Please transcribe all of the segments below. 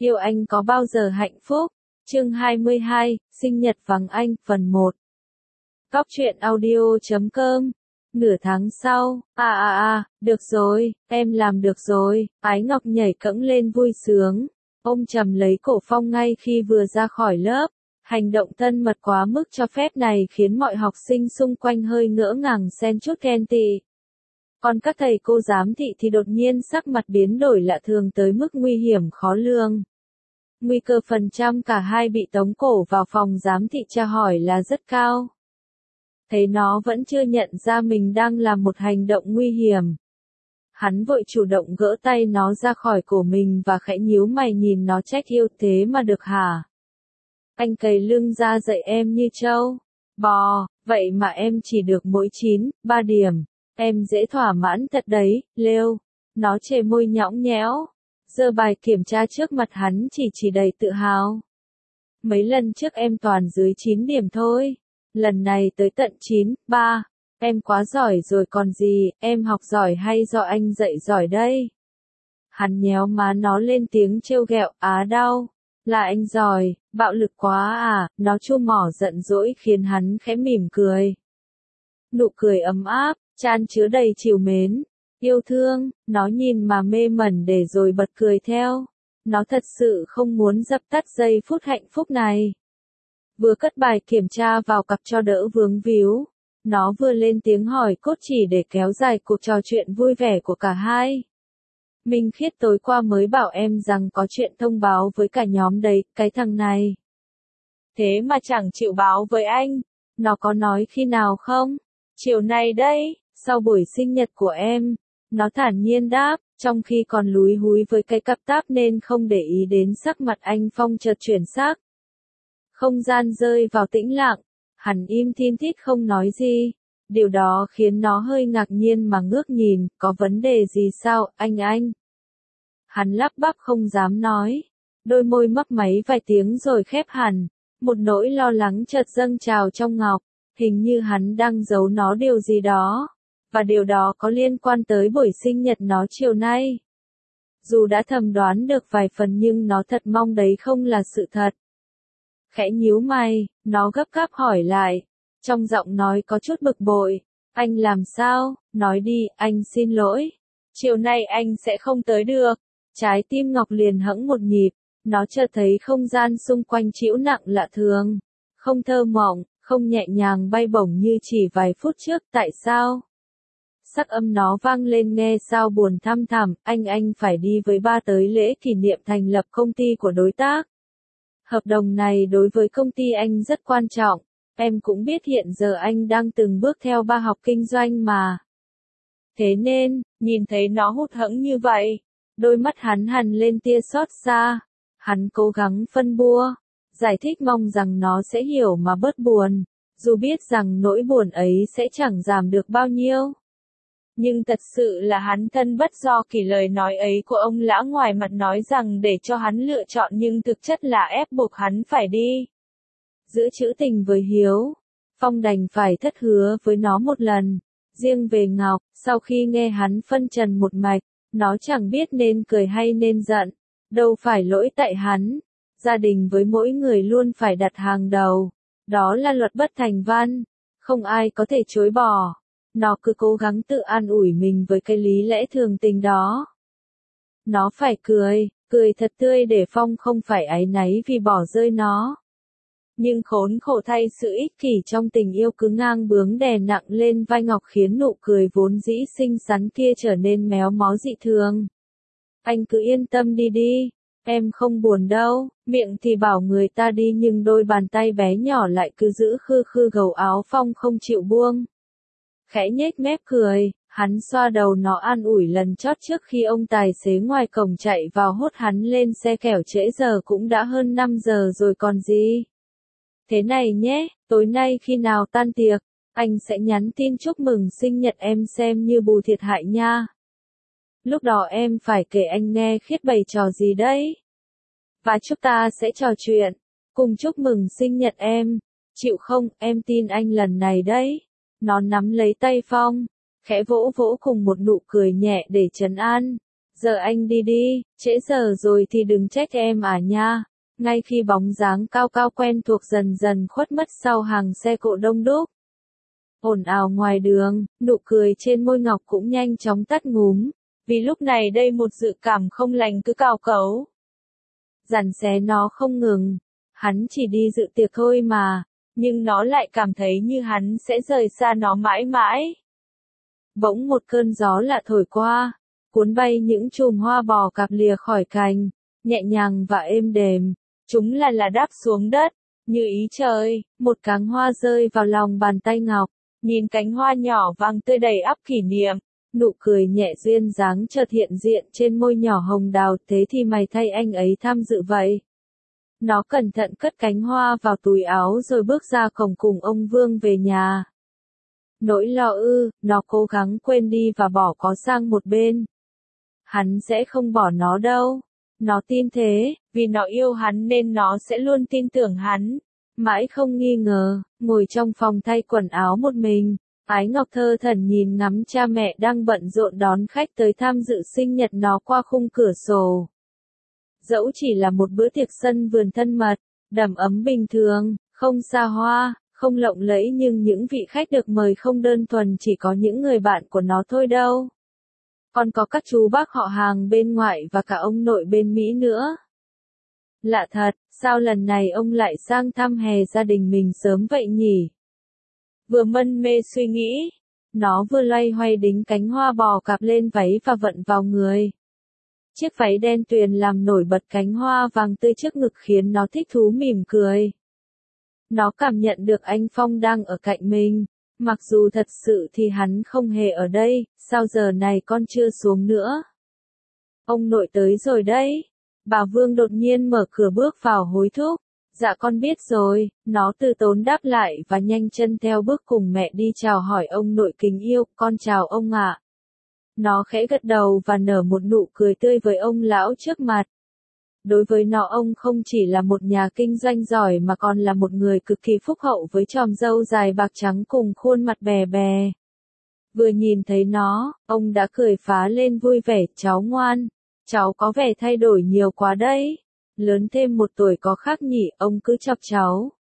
Yêu anh có bao giờ hạnh phúc? Chương 22, sinh nhật vắng anh, phần 1. Góc truyện audio.com. Nửa tháng sau, được rồi, em làm được rồi, Ái Ngọc nhảy cẫng lên vui sướng, ôm chầm lấy cổ Phong ngay khi vừa ra khỏi lớp. Hành động thân mật quá mức cho phép này khiến mọi học sinh xung quanh hơi ngỡ ngàng xen chút ghen tị. Còn các thầy cô giám thị thì đột nhiên sắc mặt biến đổi lạ thường tới mức nguy hiểm khó lường. Nguy cơ phần trăm cả hai bị tống cổ vào phòng giám thị tra hỏi là rất cao. Thấy nó vẫn chưa nhận ra mình đang làm một hành động nguy hiểm. Hắn vội chủ động gỡ tay nó ra khỏi cổ mình và khẽ nhíu mày nhìn nó trách yêu thế mà được hả? Anh cầy lưng ra dạy em như trâu bò, vậy mà em chỉ được mỗi 9,3 điểm. Em dễ thỏa mãn thật đấy, Lêu. Nó chề môi nhõng nhẽo. Giơ bài kiểm tra trước mặt hắn chỉ đầy tự hào. Mấy lần trước em toàn dưới 9 điểm thôi. Lần này tới tận 9,3. Em quá giỏi rồi còn gì, em học giỏi hay do anh dạy giỏi đây? Hắn nhéo má nó lên tiếng trêu ghẹo, đau. Là anh giỏi, bạo lực quá à, nó chu mỏ giận dỗi khiến hắn khẽ mỉm cười. Nụ cười ấm áp, chan chứa đầy trìu mến, yêu thương, nó nhìn mà mê mẩn để rồi bật cười theo. Nó thật sự không muốn dập tắt giây phút hạnh phúc này. Vừa cất bài kiểm tra vào cặp cho đỡ vướng víu, nó vừa lên tiếng hỏi cốt chỉ để kéo dài cuộc trò chuyện vui vẻ của cả hai. Minh Khiết tối qua mới bảo em rằng có chuyện thông báo với cả nhóm đấy, cái thằng này. Thế mà chẳng chịu báo với anh. Nó có nói khi nào không? Chiều nay đấy, sau buổi sinh nhật của em. Nó thản nhiên đáp, trong khi còn lúi húi với cái cặp táp nên không để ý đến sắc mặt anh Phong chợt chuyển sắc. Không gian rơi vào tĩnh lặng, hắn im thin thít không nói gì. Điều đó khiến nó hơi ngạc nhiên mà ngước nhìn, có vấn đề gì sao, anh? Hắn lắp bắp không dám nói. Đôi môi mấp máy vài tiếng rồi khép hẳn. Một nỗi lo lắng chợt dâng trào trong Ngọc. Hình như hắn đang giấu nó điều gì đó. Và điều đó có liên quan tới buổi sinh nhật nó chiều nay. Dù đã thầm đoán được vài phần nhưng nó thật mong đấy không là sự thật. Khẽ nhíu mày, nó gấp gáp hỏi lại. Trong giọng nói có chút bực bội. Anh làm sao? Nói đi, anh xin lỗi. Chiều nay anh sẽ không tới được. Trái tim Ngọc liền hẫng một nhịp. Nó chợt thấy không gian xung quanh trĩu nặng lạ thường. Không thơ mộng, không nhẹ nhàng bay bổng như chỉ vài phút trước. Tại sao? Sắc âm nó vang lên nghe sao buồn thăm thẳm. Anh phải đi với ba tới lễ kỷ niệm thành lập công ty của đối tác. Hợp đồng này đối với công ty anh rất quan trọng. Em cũng biết hiện giờ anh đang từng bước theo ba học kinh doanh mà. Thế nên, nhìn thấy nó hụt hẫng như vậy, đôi mắt hắn hằn lên tia xót xa. Hắn cố gắng phân bua, giải thích mong rằng nó sẽ hiểu mà bớt buồn, dù biết rằng nỗi buồn ấy sẽ chẳng giảm được bao nhiêu. Nhưng thật sự là hắn thân bất do kỷ, lời nói ấy của ông lão ngoài mặt nói rằng để cho hắn lựa chọn nhưng thực chất là ép buộc hắn phải đi. Giữ trữ tình với Hiếu, Phong đành phải thất hứa với nó một lần. Riêng về Ngọc, sau khi nghe hắn phân trần một mạch, nó chẳng biết nên cười hay nên giận. Đâu phải lỗi tại hắn. Gia đình với mỗi người luôn phải đặt hàng đầu. Đó là luật bất thành văn. Không ai có thể chối bỏ. Nó cứ cố gắng tự an ủi mình với cái lý lẽ thường tình đó. Nó phải cười thật tươi để Phong không phải áy náy vì bỏ rơi nó. Nhưng khốn khổ thay, sự ích kỷ trong tình yêu cứ ngang bướng đè nặng lên vai Ngọc khiến nụ cười vốn dĩ xinh xắn kia trở nên méo mó dị thường. Anh cứ yên tâm đi, em không buồn đâu. Miệng thì bảo người ta đi nhưng đôi bàn tay bé nhỏ lại cứ giữ khư khư gầu áo Phong không chịu buông. Khẽ nhếch mép cười, hắn xoa đầu nó an ủi lần chót trước khi ông tài xế ngoài cổng chạy vào hốt hắn lên xe, kẻo trễ giờ cũng đã hơn 5 giờ rồi còn gì. Thế này nhé, tối nay khi nào tan tiệc, anh sẽ nhắn tin chúc mừng sinh nhật em xem như bù thiệt hại nha. Lúc đó em phải kể anh nghe Khiết bày trò gì đấy. Và chúng ta sẽ trò chuyện, cùng chúc mừng sinh nhật em. Chịu không, em tin anh lần này đấy. Nó nắm lấy tay Phong, khẽ vỗ vỗ cùng một nụ cười nhẹ để trấn an. Giờ anh đi đi, trễ giờ rồi thì đừng trách em à nha. Ngay khi bóng dáng cao cao quen thuộc dần dần khuất mất sau hàng xe cộ đông đúc. Ồn ào ngoài đường, nụ cười trên môi Ngọc cũng nhanh chóng tắt ngúm, vì lúc này đây một dự cảm không lành cứ cào cấu. Dằn xé nó không ngừng, hắn chỉ đi dự tiệc thôi mà, nhưng nó lại cảm thấy như hắn sẽ rời xa nó mãi mãi. Bỗng một cơn gió lạ thổi qua, cuốn bay những chùm hoa bò cạp lìa khỏi cành, nhẹ nhàng và êm đềm, chúng là đáp xuống đất, như ý trời, một cánh hoa rơi vào lòng bàn tay Ngọc, nhìn cánh hoa nhỏ vàng tươi đầy ắp kỷ niệm, nụ cười nhẹ duyên dáng chợt hiện diện trên môi nhỏ hồng đào, thế thì mày thay anh ấy tham dự vậy. Nó cẩn thận cất cánh hoa vào túi áo rồi bước ra cổng cùng ông Vương về nhà. Nỗi lo nó cố gắng quên đi và bỏ có sang một bên. Hắn sẽ không bỏ nó đâu. Nó tin thế, vì nó yêu hắn nên nó sẽ luôn tin tưởng hắn. Mãi không nghi ngờ, ngồi trong phòng thay quần áo một mình, Ái Ngọc thơ thẩn nhìn ngắm cha mẹ đang bận rộn đón khách tới tham dự sinh nhật nó qua khung cửa sổ. Dẫu chỉ là một bữa tiệc sân vườn thân mật, đầm ấm bình thường, không xa hoa, không lộng lẫy, nhưng những vị khách được mời không đơn thuần chỉ có những người bạn của nó thôi đâu. Còn có các chú bác họ hàng bên ngoại và cả ông nội bên Mỹ nữa. Lạ thật, sao lần này ông lại sang thăm hè gia đình mình sớm vậy nhỉ? Vừa mân mê suy nghĩ, nó vừa loay hoay đính cánh hoa bò cạp lên váy và vận vào người. Chiếc váy đen tuyền làm nổi bật cánh hoa vàng tươi trước ngực khiến nó thích thú mỉm cười. Nó cảm nhận được anh Phong đang ở cạnh mình, mặc dù thật sự thì hắn không hề ở đây, sao giờ này con chưa xuống nữa? Ông nội tới rồi đấy. Bà Vương đột nhiên mở cửa bước vào hối thúc. Dạ con biết rồi, nó từ tốn đáp lại và nhanh chân theo bước cùng mẹ đi chào hỏi ông nội kính yêu, con chào ông ạ. Nó khẽ gật đầu và nở một nụ cười tươi với ông lão trước mặt. Đối với nó ông không chỉ là một nhà kinh doanh giỏi mà còn là một người cực kỳ phúc hậu với chòm râu dài bạc trắng cùng khuôn mặt bè bè. Vừa nhìn thấy nó, ông đã cười phá lên vui vẻ, cháu ngoan, cháu có vẻ thay đổi nhiều quá đấy. Lớn thêm 1 tuổi có khác nhỉ, ông cứ chọc cháu.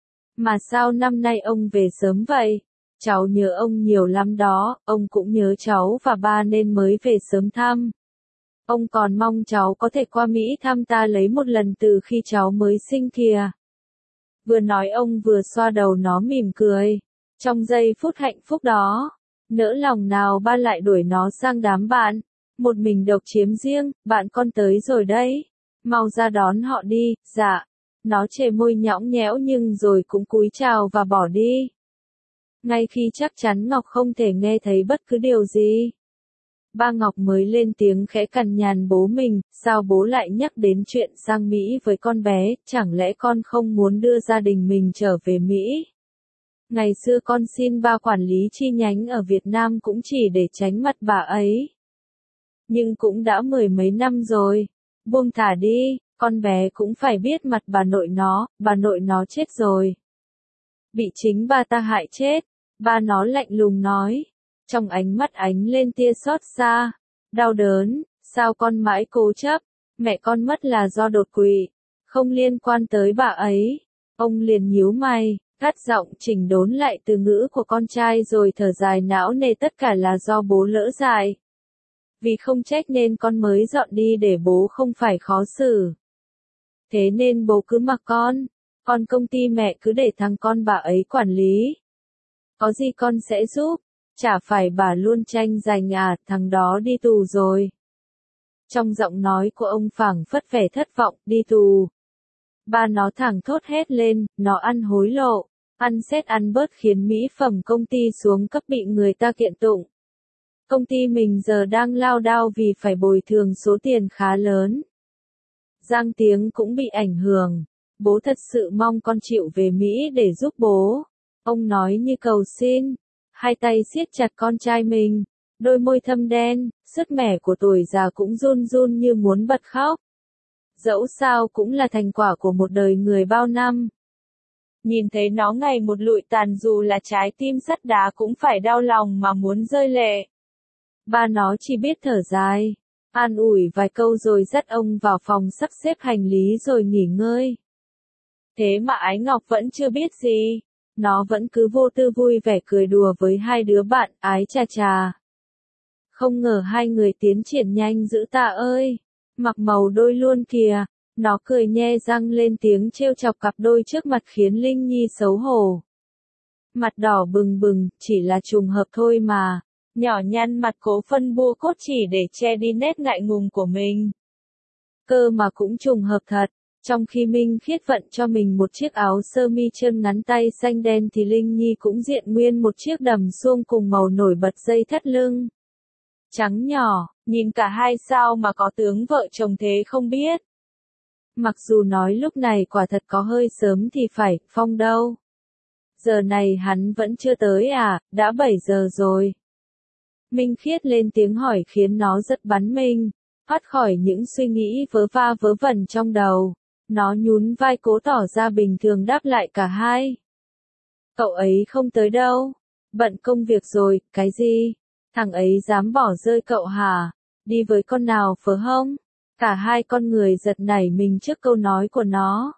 Mà sao năm nay ông về sớm vậy? Cháu nhớ ông nhiều lắm đó, ông cũng nhớ cháu và ba nên mới về sớm thăm. Ông còn mong cháu có thể qua Mỹ thăm ta lấy một lần từ khi cháu mới sinh kìa. Vừa nói ông vừa xoa đầu nó mỉm cười. Trong giây phút hạnh phúc đó, nỡ lòng nào ba lại đuổi nó sang đám bạn. Một mình độc chiếm riêng, bạn con tới rồi đấy. Mau ra đón họ đi, dạ. Nó chề môi nhõng nhẽo nhưng rồi cũng cúi chào và bỏ đi. Ngay khi chắc chắn Ngọc không thể nghe thấy bất cứ điều gì. Ba Ngọc mới lên tiếng khẽ cằn nhằn bố mình, sao bố lại nhắc đến chuyện sang Mỹ với con bé, chẳng lẽ con không muốn đưa gia đình mình trở về Mỹ? Ngày xưa con xin ba quản lý chi nhánh ở Việt Nam cũng chỉ để tránh mặt bà ấy. Nhưng cũng đã 10 mấy năm rồi, buông thả đi, con bé cũng phải biết mặt bà nội nó chết rồi. Bị chính ba ta hại chết, ba nó lạnh lùng nói. Trong ánh mắt ánh lên tia xót xa, đau đớn, sao con mãi cố chấp, mẹ con mất là do đột quỵ, không liên quan tới bà ấy. Ông liền nhíu mày, cắt giọng chỉnh đốn lại từ ngữ của con trai rồi thở dài não nề, tất cả là do bố lỡ dại. Vì không trách nên con mới dọn đi để bố không phải khó xử. Thế nên bố cứ mặc con, còn công ty mẹ cứ để thằng con bà ấy quản lý. Có gì con sẽ giúp. Chả phải bà luôn tranh giành à, thằng đó đi tù rồi. Trong giọng nói của ông phảng phất vẻ thất vọng, đi tù. Ba nó thẳng thốt hét lên, nó ăn hối lộ, ăn xét ăn bớt khiến mỹ phẩm công ty xuống cấp bị người ta kiện tụng. Công ty mình giờ đang lao đao vì phải bồi thường số tiền khá lớn. Giang tiếng cũng bị ảnh hưởng. Bố thật sự mong con chịu về Mỹ để giúp bố. Ông nói như cầu xin. Hai tay siết chặt con trai mình, đôi môi thâm đen, sứt mẻ của tuổi già cũng run run như muốn bật khóc. Dẫu sao cũng là thành quả của một đời người bao năm. Nhìn thấy nó ngày một lụi tàn dù là trái tim sắt đá cũng phải đau lòng mà muốn rơi lệ. Ba nó chỉ biết thở dài. an ủi vài câu rồi dắt ông vào phòng sắp xếp hành lý rồi nghỉ ngơi. Thế mà Ái Ngọc vẫn chưa biết gì. Nó vẫn cứ vô tư vui vẻ cười đùa với hai đứa bạn, ái chà chà. Không ngờ hai người tiến triển nhanh dữ tạ ơi. Mặc màu đôi luôn kìa. Nó cười nhe răng lên tiếng trêu chọc cặp đôi trước mặt khiến Linh Nhi xấu hổ. Mặt đỏ bừng bừng, chỉ là trùng hợp thôi mà. Nhỏ nhăn mặt cố phân bua cốt chỉ để che đi nét ngại ngùng của mình. Cơ mà cũng trùng hợp thật. Trong khi Minh Khiết vận cho mình một chiếc áo sơ mi chân ngắn tay xanh đen thì Linh Nhi cũng diện nguyên một chiếc đầm suông cùng màu nổi bật dây thắt lưng. Trắng nhỏ, nhìn cả hai sao mà có tướng vợ chồng thế không biết. Mặc dù nói lúc này quả thật có hơi sớm thì phải, Phong đâu? Giờ này hắn vẫn chưa tới à, đã 7 giờ rồi. Minh Khiết lên tiếng hỏi khiến nó giật bắn mình, thoát khỏi những suy nghĩ vớ va vớ vẩn trong đầu. Nó nhún vai cố tỏ ra bình thường đáp lại cả hai. Cậu ấy không tới đâu. Bận công việc rồi, cái gì? Thằng ấy dám bỏ rơi cậu hả? Đi với con nào phớ hông? Cả hai con người giật nảy mình trước câu nói của nó.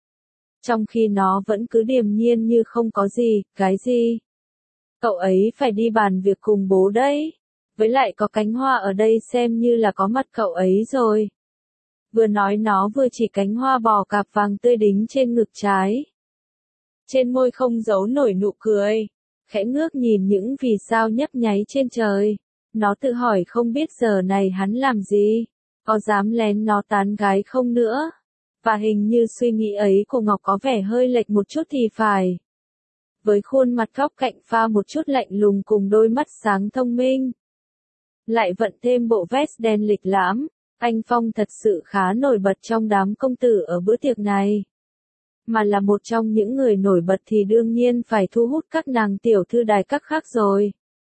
Trong khi nó vẫn cứ điềm nhiên như không có gì, cái gì? Cậu ấy phải đi bàn việc cùng bố đấy. Với lại có cánh hoa ở đây xem như là có mặt cậu ấy rồi. Vừa nói nó vừa chỉ cánh hoa bò cạp vàng tươi đính trên ngực trái. Trên môi không giấu nổi nụ cười. Khẽ ngước nhìn những vì sao nhấp nháy trên trời. Nó tự hỏi không biết giờ này hắn làm gì. Có dám lén nó tán gái không nữa. Và hình như suy nghĩ ấy của Ngọc có vẻ hơi lệch một chút thì phải. Với khuôn mặt góc cạnh pha một chút lạnh lùng cùng đôi mắt sáng thông minh. Lại vận thêm bộ vest đen lịch lãm. Anh Phong thật sự khá nổi bật trong đám công tử ở bữa tiệc này. Mà là một trong những người nổi bật thì đương nhiên phải thu hút các nàng tiểu thư đài các khác rồi.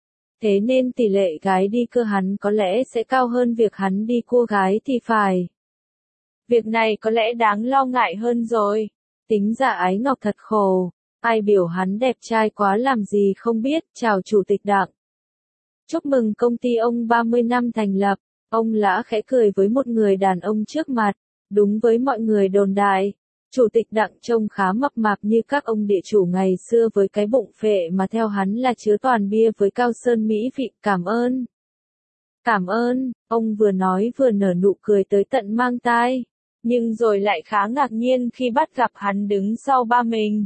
Thế nên tỷ lệ gái đi cưa hắn có lẽ sẽ cao hơn việc hắn đi cua gái thì phải. Việc này có lẽ đáng lo ngại hơn rồi. Tính ra Ái Ngọc thật khổ. Ai biểu hắn đẹp trai quá làm gì không biết. Chào chủ tịch Đặng. Chúc mừng công ty ông 30 năm thành lập. Ông Lã khẽ cười với một người đàn ông trước mặt. Đúng với mọi người đồn đại. Chủ tịch Đặng trông khá mập mạp như các ông địa chủ ngày xưa với cái bụng phệ mà theo hắn là chứa toàn bia với cao sơn mỹ vị. Cảm ơn. Cảm ơn, ông vừa nói vừa nở nụ cười tới tận mang tai. Nhưng rồi lại khá ngạc nhiên khi bắt gặp hắn đứng sau ba mình.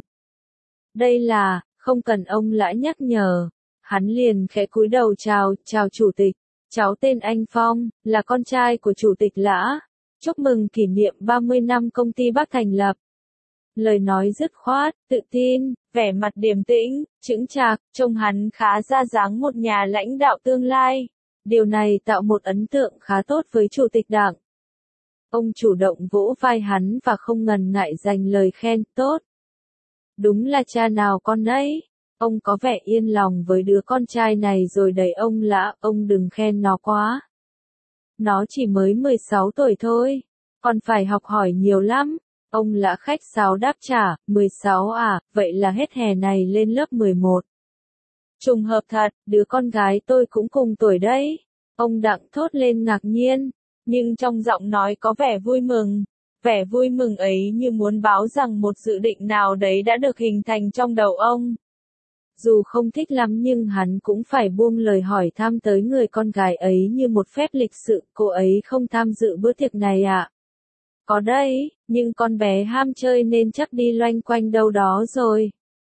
Đây là, không cần ông Lã nhắc nhở. Hắn liền khẽ cúi đầu chào chủ tịch. Cháu tên anh Phong, là con trai của chủ tịch Lã. Chúc mừng kỷ niệm 30 năm công ty bác thành lập. Lời nói dứt khoát, tự tin, vẻ mặt điềm tĩnh, chững chạc, trông hắn khá ra dáng một nhà lãnh đạo tương lai. Điều này tạo một ấn tượng khá tốt với chủ tịch Đảng. Ông chủ động vỗ vai hắn và không ngần ngại dành lời khen tốt. Đúng là cha nào con ấy. Ông có vẻ yên lòng với đứa con trai này rồi đẩy ông Lã, ông đừng khen nó quá. Nó chỉ mới 16 tuổi thôi, còn phải học hỏi nhiều lắm. Ông Lã khách sáo đáp trả, 16 à, vậy là hết hè này lên lớp 11. Trùng hợp thật, đứa con gái tôi cũng cùng tuổi đấy. Ông Đặng thốt lên ngạc nhiên, nhưng trong giọng nói có vẻ vui mừng. Vẻ vui mừng ấy như muốn báo rằng một dự định nào đấy đã được hình thành trong đầu ông. Dù không thích lắm nhưng hắn cũng phải buông lời hỏi thăm tới người con gái ấy như một phép lịch sự. Cô ấy không tham dự bữa tiệc này ạ? Có đấy, nhưng con bé ham chơi nên chắc đi loanh quanh đâu đó rồi.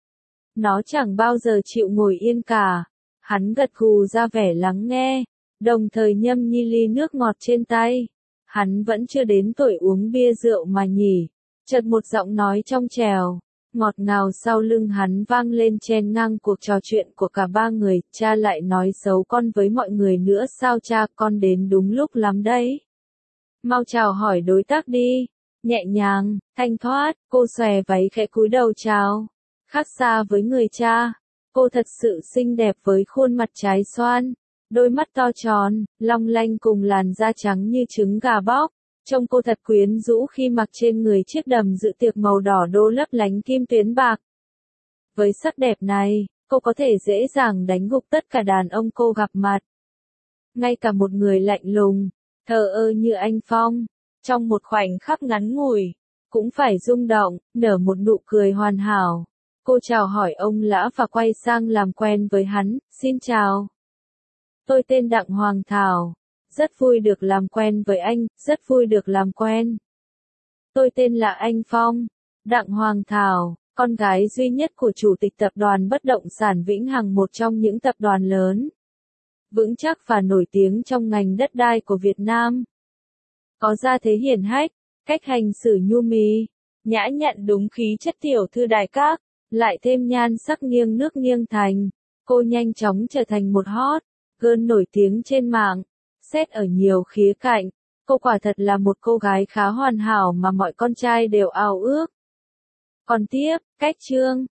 Nó chẳng bao giờ chịu ngồi yên cả. Hắn gật gù ra vẻ lắng nghe, đồng thời nhâm nhi ly nước ngọt trên tay. Hắn vẫn chưa đến tuổi uống bia rượu mà nhỉ. Chợt một giọng nói trong trẻo, ngọt ngào sau lưng hắn vang lên chen ngang cuộc trò chuyện của cả ba người. Cha lại nói xấu con với mọi người nữa sao cha? Con đến đúng lúc lắm đấy. Mau chào hỏi đối tác đi. Nhẹ nhàng, thanh thoát, cô xòe váy khẽ cúi đầu chào. Khác xa với người cha, cô thật sự xinh đẹp với khuôn mặt trái xoan, đôi mắt to tròn, long lanh cùng làn da trắng như trứng gà bóc. Trông cô thật quyến rũ khi mặc trên người chiếc đầm dự tiệc màu đỏ đô lấp lánh kim tuyến bạc. Với sắc đẹp này, cô có thể dễ dàng đánh gục tất cả đàn ông cô gặp mặt. Ngay cả một người lạnh lùng, thờ ơ như anh Phong, trong một khoảnh khắc ngắn ngủi, cũng phải rung động, nở một nụ cười hoàn hảo. Cô chào hỏi ông Lã và quay sang làm quen với hắn, xin chào. Tôi tên Đặng Hoàng Thảo, rất vui được làm quen với anh, rất vui được làm quen. Tôi tên là anh Phong, Đặng Hoàng Thảo, con gái duy nhất của Chủ tịch Tập đoàn Bất động sản Vĩnh Hằng, một trong những tập đoàn lớn, vững chắc và nổi tiếng trong ngành đất đai của Việt Nam. Có gia thế hiển hách, cách hành xử nhu mì, nhã nhặn đúng khí chất tiểu thư đại các, lại thêm nhan sắc nghiêng nước nghiêng thành. Cô nhanh chóng trở thành một hot girl nổi tiếng trên mạng. Xét ở nhiều khía cạnh, cô quả thật là một cô gái khá hoàn hảo mà mọi con trai đều ao ước. Còn tiếp, cách chương